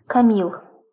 Камил.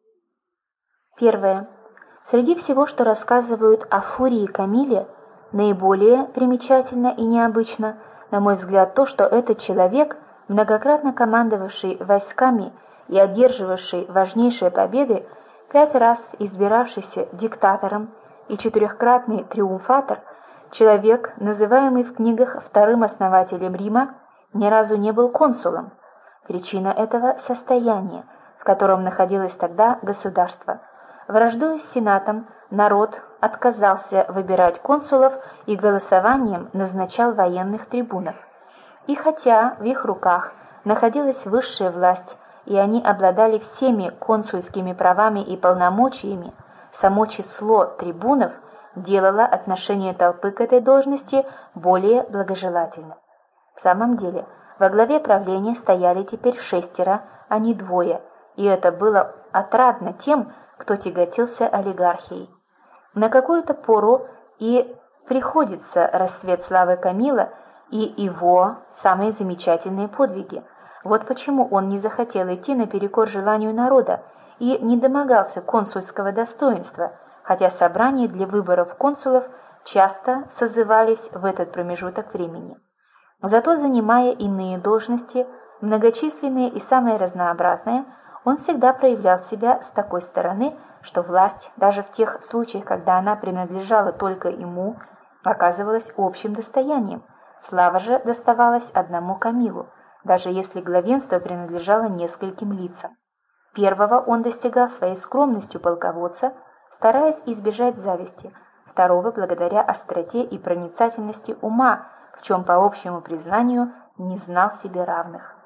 Первое. Среди всего, что рассказывают о Фурии Камиле, наиболее примечательно и необычно, на мой взгляд, то, что этот человек, многократно командовавший войсками и одерживавший важнейшие победы, 5 раз избиравшийся диктатором и 4-кратный триумфатор, человек, называемый в книгах вторым основателем Рима, ни разу не был консулом. Причина этого – состояние, в котором находилось тогда государство. Враждуя с Сенатом, народ отказался выбирать консулов и голосованием назначал военных трибунов. И хотя в их руках находилась высшая власть, и они обладали всеми консульскими правами и полномочиями, само число трибунов делало отношение толпы к этой должности более благожелательным. В самом деле, во главе правления стояли теперь 6, а не 2, и это было отрадно тем, кто тяготился олигархией. На какую-то пору и приходится расцвет славы Камила и его самые замечательные подвиги. Вот почему он не захотел идти наперекор желанию народа и не домогался консульского достоинства, хотя собрания для выборов консулов часто созывались в этот промежуток времени. Зато, занимая иные должности, многочисленные и самые разнообразные, он всегда проявлял себя с такой стороны, что власть, даже в тех случаях, когда она принадлежала только ему, оказывалась общим достоянием. Слава же доставалась одному Камилу, даже если главенство принадлежало нескольким лицам. Первого он достигал своей скромностью полководца, стараясь избежать зависти, второго благодаря остроте и проницательности ума, в чем, по общему признанию, не знал себе равных.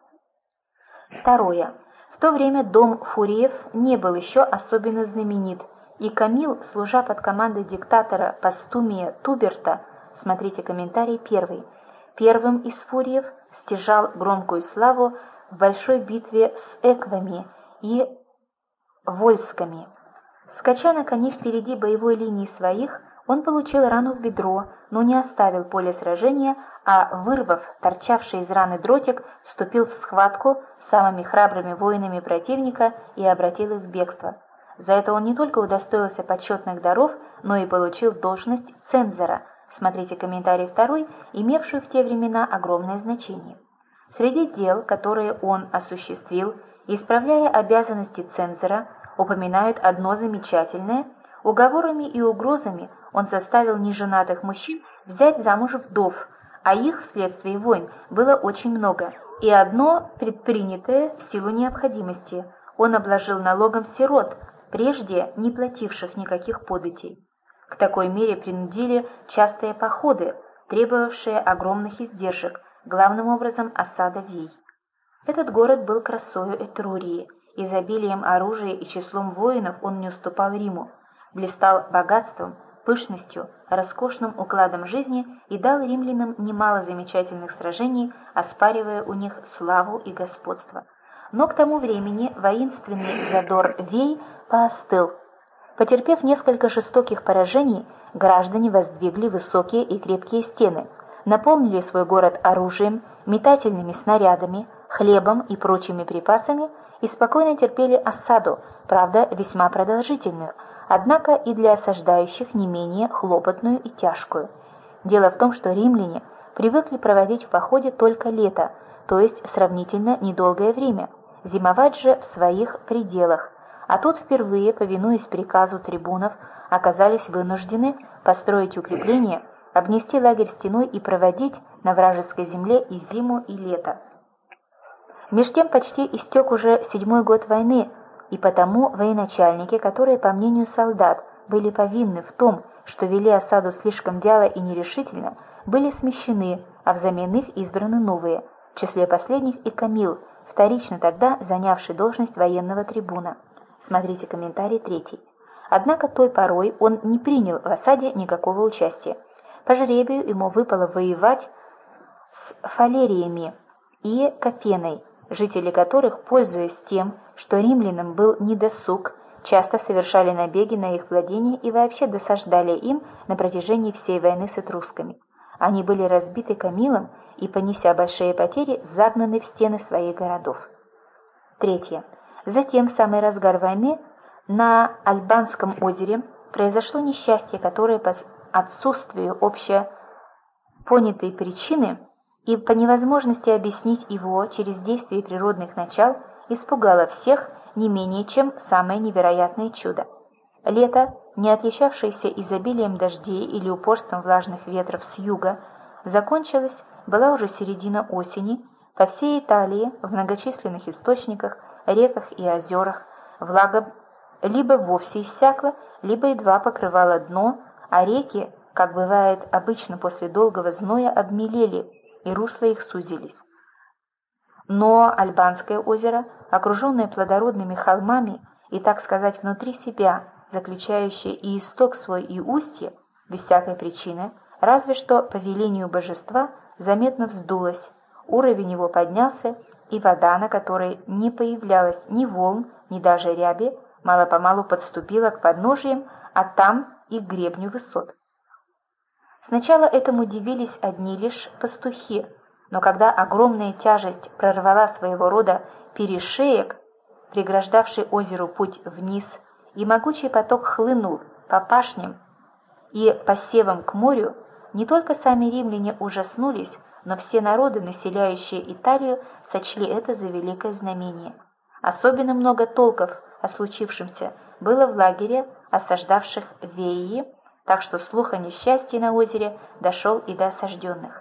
Второе. В то время дом Фуриев не был еще особенно знаменит, и Камил, служа под командой диктатора Постумия Туберта, смотрите комментарий 1, первым из Фуриев стяжал громкую славу в большой битве с эквами и вольсками. Скача на коне впереди боевой линии своих, он получил рану в бедро, но не оставил поле сражения, а, вырвав торчавший из раны дротик, вступил в схватку с самыми храбрыми воинами противника и обратил их в бегство. За это он не только удостоился почетных даров, но и получил должность цензора, смотрите комментарий 2, имевшую в те времена огромное значение. Среди дел, которые он осуществил, исправляя обязанности цензора, упоминают одно замечательное. Уговорами и угрозами он заставил неженатых мужчин взять замуж вдов, а их вследствие войн было очень много, и одно предпринятое в силу необходимости. Он обложил налогом сирот, прежде не плативших никаких податей. К такой мере принудили частые походы, требовавшие огромных издержек, главным образом осада Вий. Этот город был красою Этрурии, изобилием оружия и числом воинов он не уступал Риму, блистал богатством, пышностью, роскошным укладом жизни и дал римлянам немало замечательных сражений, оспаривая у них славу и господство. Но к тому времени воинственный задор Вей поостыл. Потерпев несколько жестоких поражений, граждане воздвигли высокие и крепкие стены, наполнили свой город оружием, метательными снарядами, хлебом и прочими припасами и спокойно терпели осаду, правда, весьма продолжительную, однако и для осаждающих не менее хлопотную и тяжкую. Дело в том, что римляне привыкли проводить в походе только лето, то есть сравнительно недолгое время, зимовать же в своих пределах, а тут впервые, повинуясь приказу трибунов, оказались вынуждены построить укрепления, обнести лагерь стеной и проводить на вражеской земле и зиму, и лето. Меж тем почти истек уже 7-й год войны, и потому военачальники, которые, по мнению солдат, были повинны в том, что вели осаду слишком вяло и нерешительно, были смещены, а взамен их избраны новые, в числе последних и Камил, вторично тогда занявший должность военного трибуна. Смотрите комментарий 3. Однако той порой он не принял в осаде никакого участия. По жребию ему выпало воевать с фалериями и Кафеной, жители которых, пользуясь тем, что римлянам был недосуг, часто совершали набеги на их владения и вообще досаждали им на протяжении всей войны с этрусками. Они были разбиты Камилом и, понеся большие потери, загнаны в стены своих городов. 3. Затем, в самый разгар войны, на Альбанском озере произошло несчастье, которое по отсутствию общепонятой причины и по невозможности объяснить его через действие природных начал испугало всех не менее, чем самое невероятное чудо. Лето, не отличавшееся изобилием дождей или упорством влажных ветров с юга, закончилось, была уже середина осени, по всей Италии в многочисленных источниках, реках и озерах влага либо вовсе иссякла, либо едва покрывала дно, а реки, как бывает обычно после долгого зноя, обмелели, и русла их сузились. Но Альбанское озеро, окруженное плодородными холмами и, так сказать, внутри себя, заключающее и исток свой, и устье, без всякой причины, разве что по велению божества, заметно вздулось, уровень его поднялся, и вода, на которой не появлялось ни волн, ни даже ряби, мало-помалу подступила к подножиям, а там и к гребню высот. Сначала этому дивились одни лишь пастухи, но когда огромная тяжесть прорвала своего рода перешеек, преграждавший озеру путь вниз, и могучий поток хлынул по пашням и посевам к морю, не только сами римляне ужаснулись, но все народы, населяющие Италию, сочли это за великое знамение. Особенно много толков о случившемся было в лагере осаждавших Веи, так что слух о несчастье на озере дошел и до осажденных.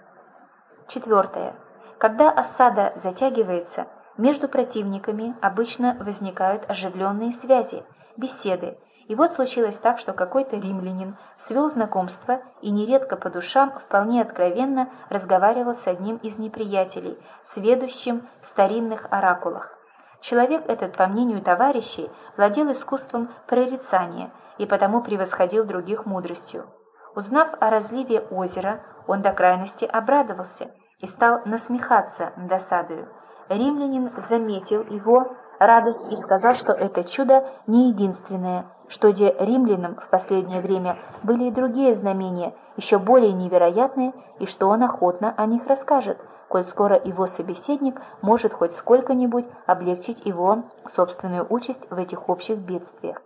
4. Когда осада затягивается, между противниками обычно возникают оживленные связи, беседы, и вот случилось так, что какой-то римлянин свел знакомство и нередко по душам вполне откровенно разговаривал с одним из неприятелей, сведущим в старинных оракулах. Человек этот, по мнению товарищей, владел искусством прорицания и потому превосходил других мудростью. Узнав о разливе озера, он до крайности обрадовался и стал насмехаться над досадою. Римлянин заметил его радость и сказал, что это чудо не единственное, что де римлянам в последнее время были и другие знамения, еще более невероятные, и что он охотно о них расскажет, коль скоро его собеседник может хоть сколько-нибудь облегчить его собственную участь в этих общих бедствиях.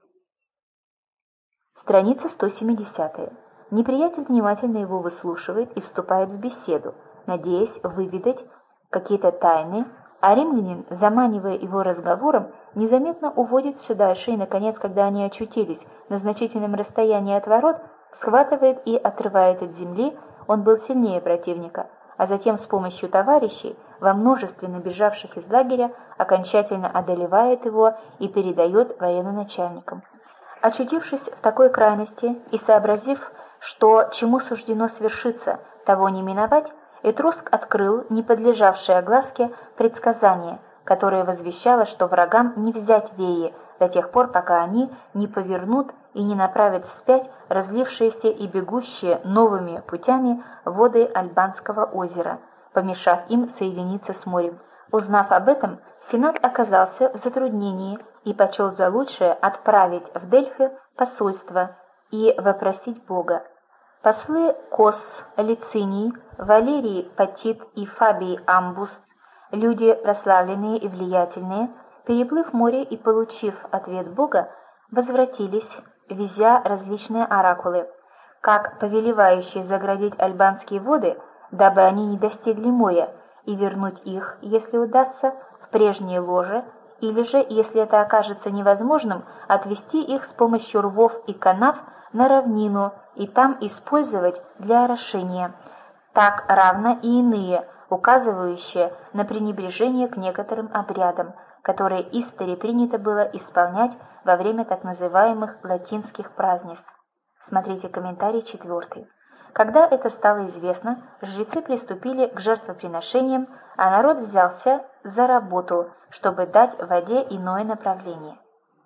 Страница 170. Неприятель внимательно его выслушивает и вступает в беседу, надеясь выведать какие-то тайны, а римлянин, заманивая его разговором, незаметно уводит все дальше, и, наконец, когда они очутились на значительном расстоянии от ворот, схватывает и отрывает от земли, он был сильнее противника, а затем с помощью товарищей, во множестве набежавших из лагеря, окончательно одолевает его и передает военачальникам. Очутившись в такой крайности и сообразив, что чему суждено свершиться, того не миновать, Этруск открыл, не подлежавшее огласке, предсказание, которое возвещало, что врагам не взять Веи до тех пор, пока они не повернут и не направят вспять разлившиеся и бегущие новыми путями воды Альбанского озера, помешав им соединиться с морем. Узнав об этом, Сенат оказался в затруднении и почел за лучшее отправить в Дельфы посольство и вопросить Бога. Послы Кос, Лициний, Валерий Патит и Фабий Амбуст, люди прославленные и влиятельные, переплыв море и получив ответ Бога, возвратились, везя различные оракулы, как повелевающие заградить альбанские воды, дабы они не достигли моря, и вернуть их, если удастся, в прежнее ложе, или же, если это окажется невозможным, отвести их с помощью рвов и канав на равнину и там использовать для орошения. Так равно и иные, указывающие на пренебрежение к некоторым обрядам, которые истори принято было исполнять во время так называемых латинских празднеств. Смотрите комментарий 4. Когда это стало известно, жрецы приступили к жертвоприношениям, а народ взялся за работу, чтобы дать воде иное направление.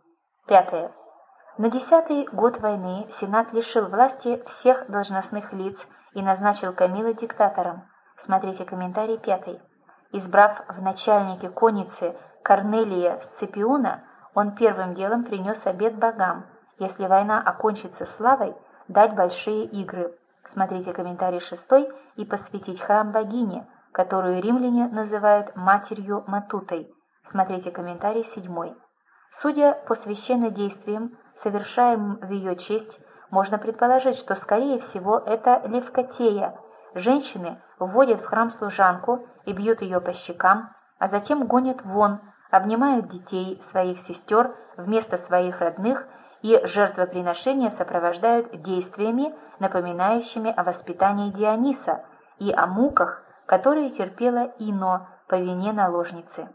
5. На 10-й год войны Сенат лишил власти всех должностных лиц и назначил Камила диктатором. Смотрите комментарий 5. Избрав в начальнике конницы Корнелия Сципиона, он первым делом принес обет богам, если война окончится славой, дать большие игры. Смотрите комментарий 6 и посвятить храм богине, которую римляне называют матерью Матутой. Смотрите комментарий 7. Судя по священнодействиям, совершаемым в ее честь, можно предположить, что, скорее всего, это Левкотея. Женщины вводят в храм служанку и бьют ее по щекам, а затем гонят вон, обнимают детей, своих сестер вместо своих родных, и жертвоприношения сопровождают действиями, напоминающими о воспитании Диониса и о муках, которые терпела Ино по вине наложницы.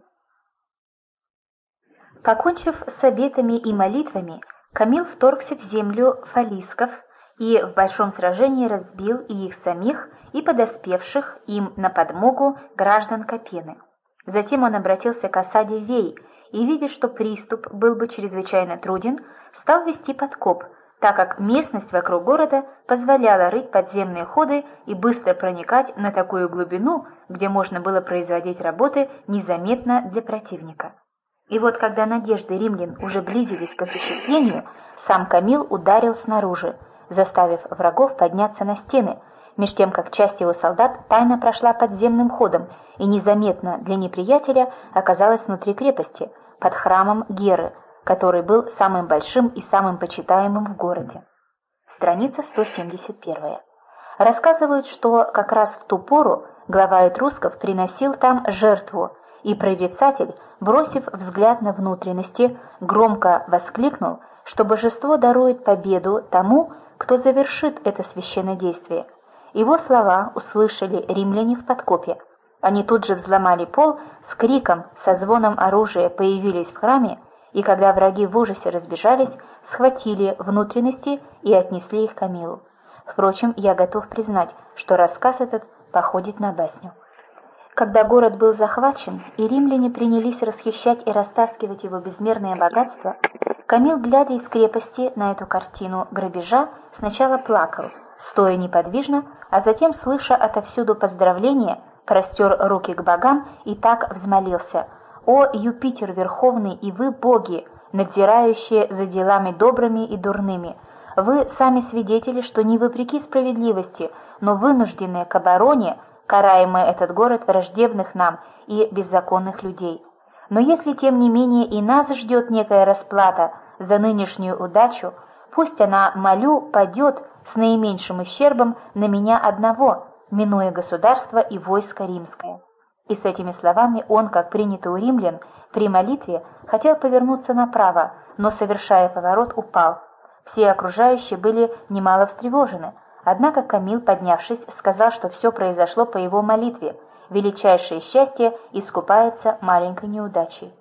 Покончив с обетами и молитвами, Камил вторгся в землю фалисков и в большом сражении разбил и их самих, и подоспевших им на подмогу граждан Капены. Затем он обратился к осаде Вей и, видя, что приступ был бы чрезвычайно труден, стал вести подкоп, так как местность вокруг города позволяла рыть подземные ходы и быстро проникать на такую глубину, где можно было производить работы незаметно для противника. И вот когда надежды римлян уже близились к осуществлению, сам Камил ударил снаружи, заставив врагов подняться на стены, меж тем как часть его солдат тайно прошла подземным ходом и незаметно для неприятеля оказалась внутри крепости, под храмом Геры, который был самым большим и самым почитаемым в городе. Страница 171. Рассказывают, что как раз в ту пору глава этрусков приносил там жертву, и прорицатель, бросив взгляд на внутренности, громко воскликнул, что божество дарует победу тому, кто завершит это священнодействие. Его слова услышали римляне в подкопе. Они тут же взломали пол, с криком, со звоном оружия появились в храме, и когда враги в ужасе разбежались, схватили внутренности и отнесли их Камилу. Впрочем, я готов признать, что рассказ этот походит на басню. Когда город был захвачен, и римляне принялись расхищать и растаскивать его безмерное богатство, Камил, глядя из крепости на эту картину грабежа, сначала плакал, стоя неподвижно, а затем, слыша отовсюду поздравления, простер руки к богам и так взмолился: «О, Юпитер Верховный и вы, боги, надзирающие за делами добрыми и дурными! Вы сами свидетели, что не вопреки справедливости, но вынужденные к обороне, караемый этот город враждебных нам и беззаконных людей. Но если, тем не менее, и нас ждет некая расплата за нынешнюю удачу, пусть она, молю, падет с наименьшим ущербом на меня одного, минуя государство и войско римское». И с этими словами он, как принято у римлян, при молитве хотел повернуться направо, но, совершая поворот, упал. Все окружающие были немало встревожены. Однако Камил, поднявшись, сказал, что все произошло по его молитве. Величайшее счастье искупается маленькой неудачей.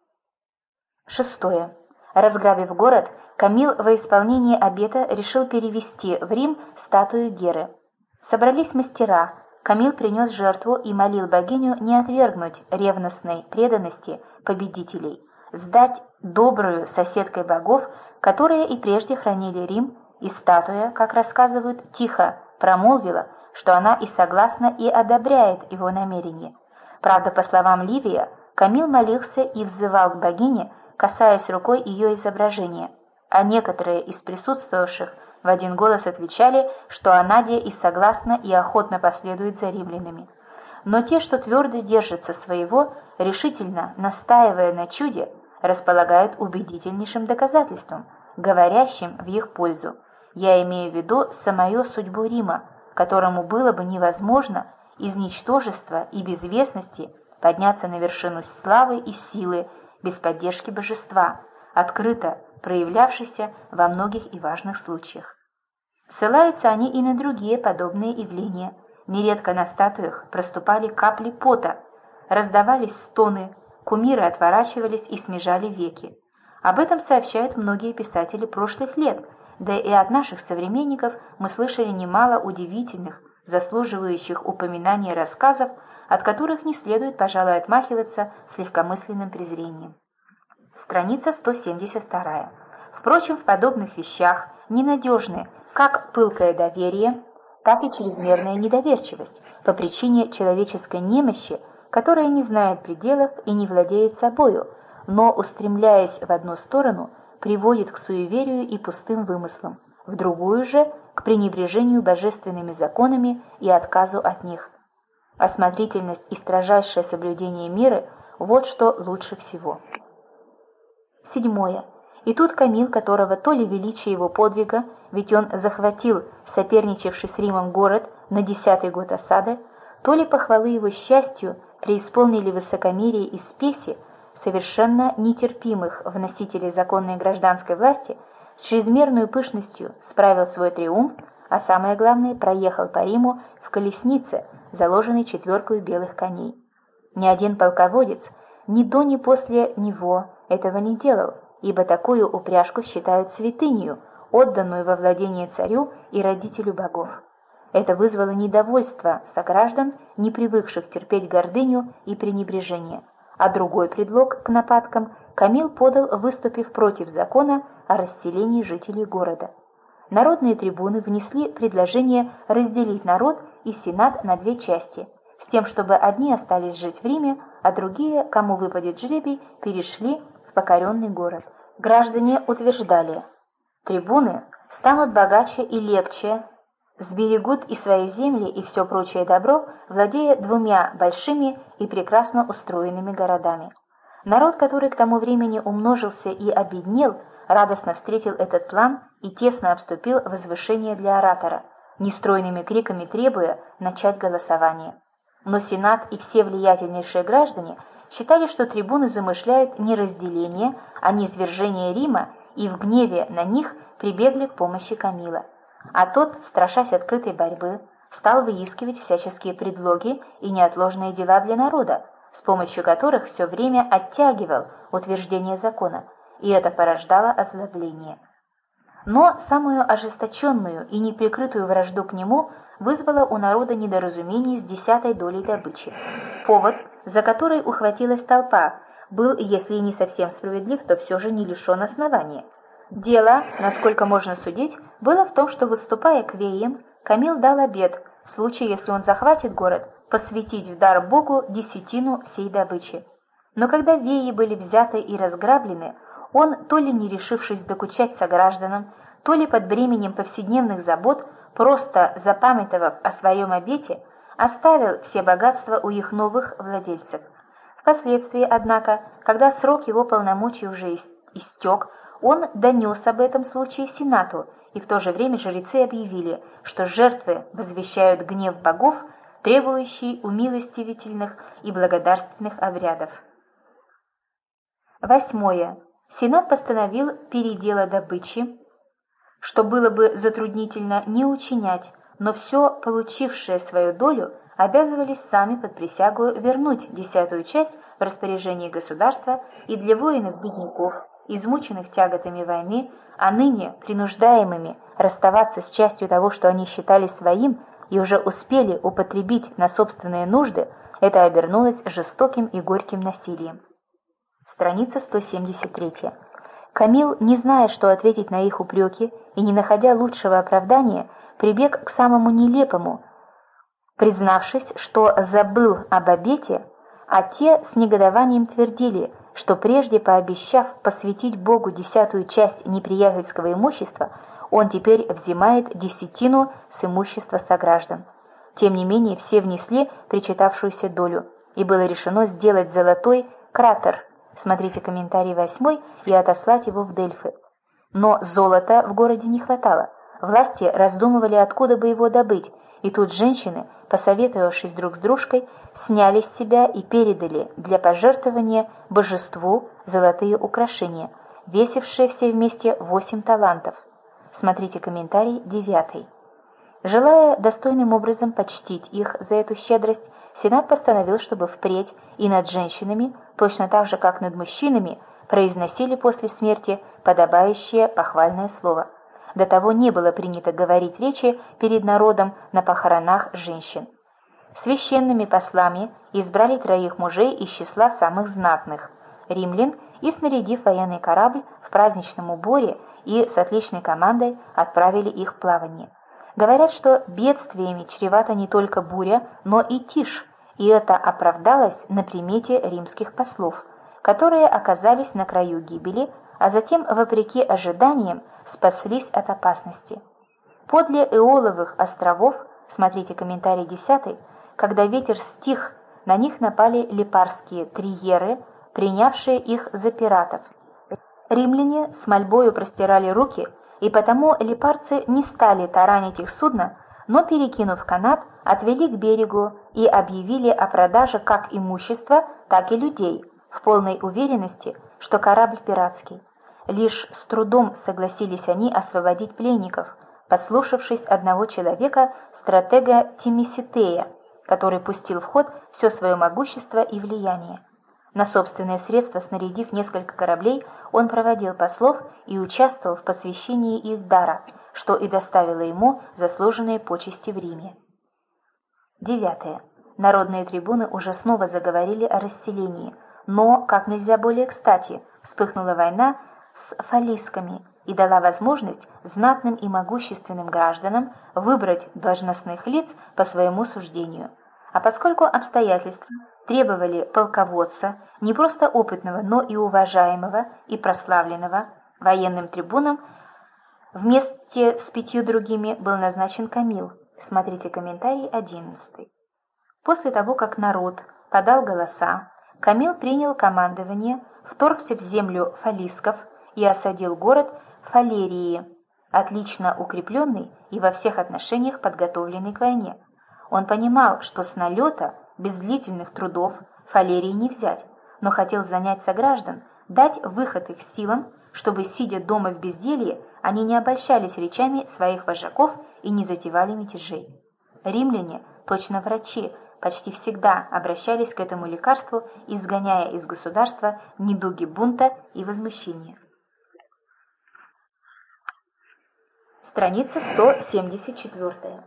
6. Разграбив город, Камил во исполнение обета решил перевести в Рим статую Геры. Собрались мастера. Камил принес жертву и молил богиню не отвергнуть ревностной преданности победителей, сдать добрую соседкой богов, которые и прежде хранили Рим, и статуя, как рассказывают, тихо промолвила, что она и согласна, и одобряет его намерение. Правда, по словам Ливия, Камил молился и взывал к богине, касаясь рукой ее изображения, а некоторые из присутствовавших в один голос отвечали, что Анадия и согласна и охотно последует за римлянами. Но те, что твердо держатся своего, решительно настаивая на чуде, располагают убедительнейшим доказательством, говорящим в их пользу. Я имею в виду самую судьбу Рима, которому было бы невозможно из ничтожества и безвестности подняться на вершину славы и силы без поддержки божества, открыто проявлявшейся во многих и важных случаях. Ссылаются они и на другие подобные явления. Нередко на статуях проступали капли пота, раздавались стоны, кумиры отворачивались и смежали веки. Об этом сообщают многие писатели прошлых лет, да и от наших современников мы слышали немало удивительных, заслуживающих упоминания рассказов, от которых не следует, пожалуй, отмахиваться с легкомысленным презрением. Страница 172. Впрочем, в подобных вещах ненадежны как пылкое доверие, так и чрезмерная недоверчивость по причине человеческой немощи, которая не знает пределов и не владеет собою, но, устремляясь в одну сторону, приводит к суеверию и пустым вымыслам, в другую же – к пренебрежению божественными законами и отказу от них. Осмотрительность и строжайшее соблюдение меры Вот что лучше всего. 7. И тут Камил, которого то ли величие его подвига, ведь он захватил соперничавший с Римом город на 10-й год осады, то ли похвалы его счастью преисполнили высокомерие и спеси, совершенно нетерпимых в носителей законной гражданской власти, с чрезмерной пышностью справил свой триумф, а самое главное, проехал по Риму в колеснице, заложенной 4 белых коней. Ни один полководец ни до, ни после него этого не делал, ибо такую упряжку считают святынею, отданную во владение царю и родителю богов. Это вызвало недовольство сограждан, не привыкших терпеть гордыню и пренебрежение, а другой предлог к нападкам Камил подал, выступив против закона о расселении жителей города. Народные трибуны внесли предложение разделить народ и сенат на 2 части, с тем, чтобы одни остались жить в Риме, а другие, кому выпадет жребий, перешли в покоренный город. Граждане утверждали: трибуны станут богаче и легче, сберегут и свои земли, и все прочее добро, владея 2 большими и прекрасно устроенными городами. Народ, который к тому времени умножился и обеднел, радостно встретил этот план и тесно обступил возвышение для оратора, нестройными криками требуя начать голосование. Но Сенат и все влиятельнейшие граждане считали, что трибуны замышляют не разделение, а низвержение Рима, и в гневе на них прибегли к помощи Камила. А тот, страшась открытой борьбы, стал выискивать всяческие предлоги и неотложные дела для народа, с помощью которых все время оттягивал утверждение закона, и это порождало озлобление. Но самую ожесточенную и неприкрытую вражду к нему вызвало у народа недоразумение с 10-й долей добычи. Повод, за который ухватилась толпа, был, если и не совсем справедлив, то все же не лишен основания. Дело, насколько можно судить, было в том, что, выступая к веям, Камил дал обет, в случае, если он захватит город, посвятить в дар Богу 10 всей добычи. Но когда веи были взяты и разграблены, он, то ли не решившись докучать согражданам, то ли под бременем повседневных забот, просто запамятовав о своем обете, оставил все богатства у их новых владельцев. Впоследствии, однако, когда срок его полномочий уже истек, он донес об этом случае Сенату, и в то же время жрецы объявили, что жертвы возвещают гнев богов, требующий умилостивительных и благодарственных обрядов. 8. Сенат постановил передела добычи, что было бы затруднительно не учинять, но все получившее свою долю обязывались сами под присягу вернуть 10-ю часть в распоряжение государства, и для воинов-бедняков, измученных тяготами войны, а ныне принуждаемыми расставаться с частью того, что они считали своим и уже успели употребить на собственные нужды, это обернулось жестоким и горьким насилием. Страница 173. Камил, не зная, что ответить на их упреки и не находя лучшего оправдания, прибег к самому нелепому, признавшись, что забыл об обете, а те с негодованием твердили, что прежде пообещав посвятить Богу 10-ю часть неприятельского имущества, он теперь взимает 10 с имущества сограждан. Тем не менее, все внесли причитавшуюся долю, и было решено сделать золотой кратер, смотрите комментарий 8, и отослать его в Дельфы. Но золота в городе не хватало. Власти раздумывали, откуда бы его добыть, и тут женщины, посоветовавшись друг с дружкой, сняли с себя и передали для пожертвования божеству золотые украшения, весившие все вместе 8 талантов. Смотрите комментарий 9. Желая достойным образом почтить их за эту щедрость, Сенат постановил, чтобы впредь и над женщинами, точно так же, как над мужчинами, произносили после смерти подобающее похвальное слово. До того не было принято говорить речи перед народом на похоронах женщин. Священными послами избрали 3 мужей из числа самых знатных римлян и, снарядив военный корабль в праздничном уборе и с отличной командой, отправили их в плавание. Говорят, что бедствиями чревата не только буря, но и тишь, и это оправдалось на примете римских послов, которые оказались на краю гибели, а затем, вопреки ожиданиям, спаслись от опасности. Подле Эоловых островов, смотрите комментарий 10, когда ветер стих На них напали липарские триеры, принявшие их за пиратов. Римляне с мольбою простирали руки, и потому липарцы не стали таранить их судно, но, перекинув канат, отвели к берегу и объявили о продаже как имущества, так и людей, в полной уверенности, что корабль пиратский. Лишь с трудом согласились они освободить пленников, послушавшись одного человека, стратега Тимиситея, который пустил в ход все свое могущество и влияние. На собственные средства, снарядив несколько кораблей, он проводил послов и участвовал в посвящении их дара, что и доставило ему заслуженные почести в Риме. 9. Народные трибуны уже снова заговорили о расселении, но, как нельзя более кстати, вспыхнула война с фаллисками и дала возможность знатным и могущественным гражданам выбрать должностных лиц по своему суждению. А поскольку обстоятельства требовали полководца, не просто опытного, но и уважаемого и прославленного, военным трибуном вместе с 5 другими был назначен Камил. Смотрите комментарий 11. После того, как народ подал голоса, Камил принял командование, вторгся в землю фаллисков и осадил город Фалерии, отлично укрепленный и во всех отношениях подготовленный к войне. Он понимал, что с налета, без длительных трудов, Фалерии не взять, но хотел занять сограждан, дать выход их силам, чтобы, сидя дома в безделье, они не обольщались речами своих вожаков и не затевали мятежей. Римляне, точно врачи, почти всегда обращались к этому лекарству, изгоняя из государства недуги бунта и возмущения. Страница 174.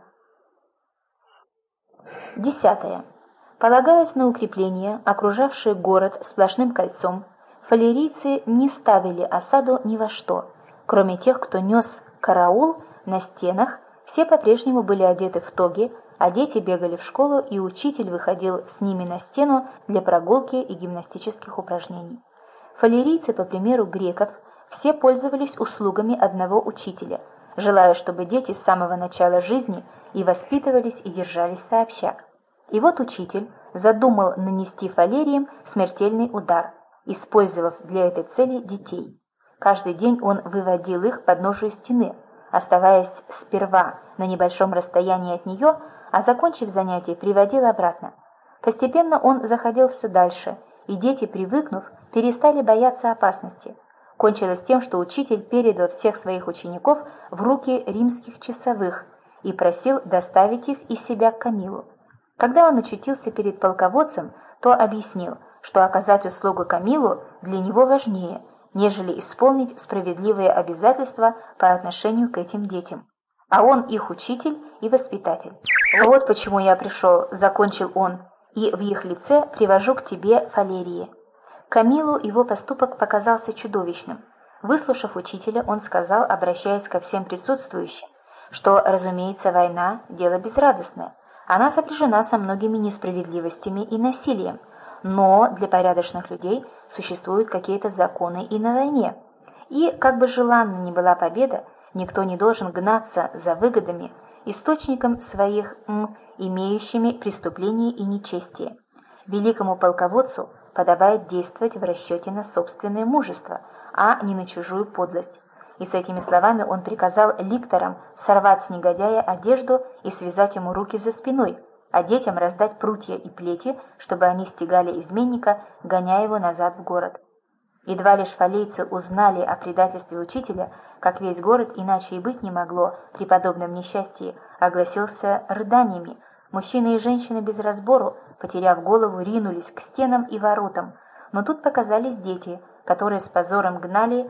10. Полагаясь на укрепления, окружавшие город сплошным кольцом, фалерийцы не ставили осаду ни во что. Кроме тех, кто нес караул на стенах, все по-прежнему были одеты в тоги, а дети бегали в школу, и учитель выходил с ними на стену для прогулки и гимнастических упражнений. Фалерийцы, по примеру греков, все пользовались услугами одного учителя, желая, чтобы дети с самого начала жизни и воспитывались и держались сообща. И вот учитель задумал нанести фалериям смертельный удар, использовав для этой цели детей. Каждый день он выводил их к подножию стены, оставаясь сперва на небольшом расстоянии от нее, а, закончив занятие, приводил обратно. Постепенно он заходил все дальше, и дети, привыкнув, перестали бояться опасности. Кончилось тем, что учитель передал всех своих учеников в руки римских часовых и просил доставить их и себя к Камилу. Когда он очутился перед полководцем, то объяснил, что оказать услугу Камилу для него важнее, нежели исполнить справедливые обязательства по отношению к этим детям. А он их учитель и воспитатель. «Вот почему я пришел», — закончил он, — «и в их лице привожу к тебе Фалерии». Камилу его поступок показался чудовищным. Выслушав учителя, он сказал, обращаясь ко всем присутствующим, что, разумеется, война – дело безрадостное. Она сопряжена со многими несправедливостями и насилием, но для порядочных людей существуют какие-то законы и на войне. И, как бы желанна ни была победа, никто не должен гнаться за выгодами, источником своих имеющими преступления и нечестие. Великому полководцу подобает действовать в расчете на собственное мужество, а не на чужую подлость. И с этими словами он приказал ликторам сорвать с негодяя одежду и связать ему руки за спиной, а детям раздать прутья и плети, чтобы они стегали изменника, гоняя его назад в город. Едва лишь фаллийцы узнали о предательстве учителя, как весь город, иначе и быть не могло, при подобном несчастье, огласился рыданиями. Мужчины и женщины без разбору, потеряв голову, ринулись к стенам и воротам, но тут показались дети, которые с позором гнали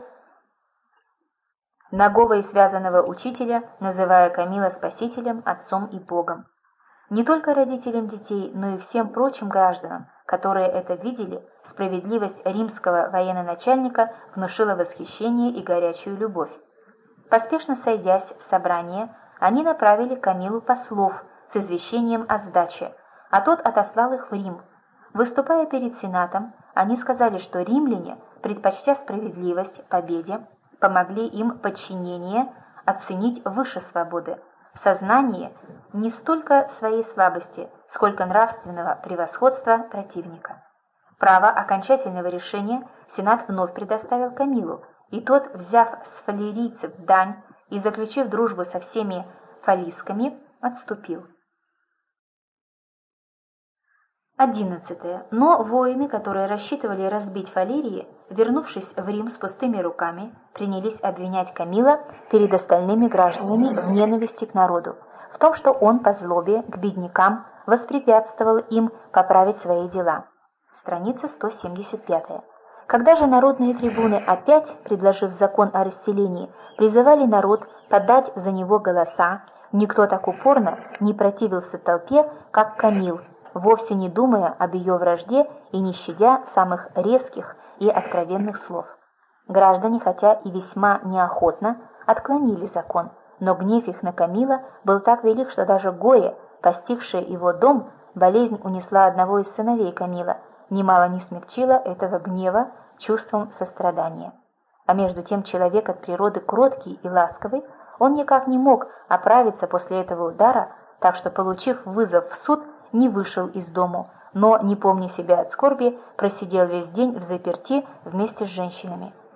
нагого и связанного учителя, называя Камила спасителем, отцом и Богом. Не только родителям детей, но и всем прочим гражданам, которые это видели, справедливость римского военачальника внушила восхищение и горячую любовь. Поспешно сойдясь в собрание, они направили Камилу послов с извещением о сдаче, а тот отослал их в Рим. Выступая перед Сенатом, они сказали, что римляне, предпочтя справедливость победе, помогли им подчинение оценить выше свободы. в сознании не столько своей слабости, сколько нравственного превосходства противника. Право окончательного решения Сенат вновь предоставил Камилу, и тот, взяв с фалерийцев дань и заключив дружбу со всеми фалисками, отступил. 11. Но воины, которые рассчитывали разбить Фалерии, вернувшись в Рим с пустыми руками, принялись обвинять Камила перед остальными гражданами в ненависти к народу, в том, что он по злобе к беднякам воспрепятствовал им поправить свои дела. Страница 175. Когда же народные трибуны опять, предложив закон о расселении, призывали народ подать за него голоса, никто так упорно не противился толпе, как Камил, вовсе не думая об ее вражде и не щадя самых резких и откровенных слов. Граждане, хотя и весьма неохотно, отклонили закон, но гнев их на Камила был так велик, что даже горе, постигшее его дом, болезнь унесла одного из сыновей Камила, немало не смягчила этого гнева чувством сострадания. А между тем человек от природы кроткий и ласковый, он никак не мог оправиться после этого удара, так что, получив вызов в суд, не вышел из дому, но, не помня себя от скорби, просидел весь день взаперти вместе с женщинами.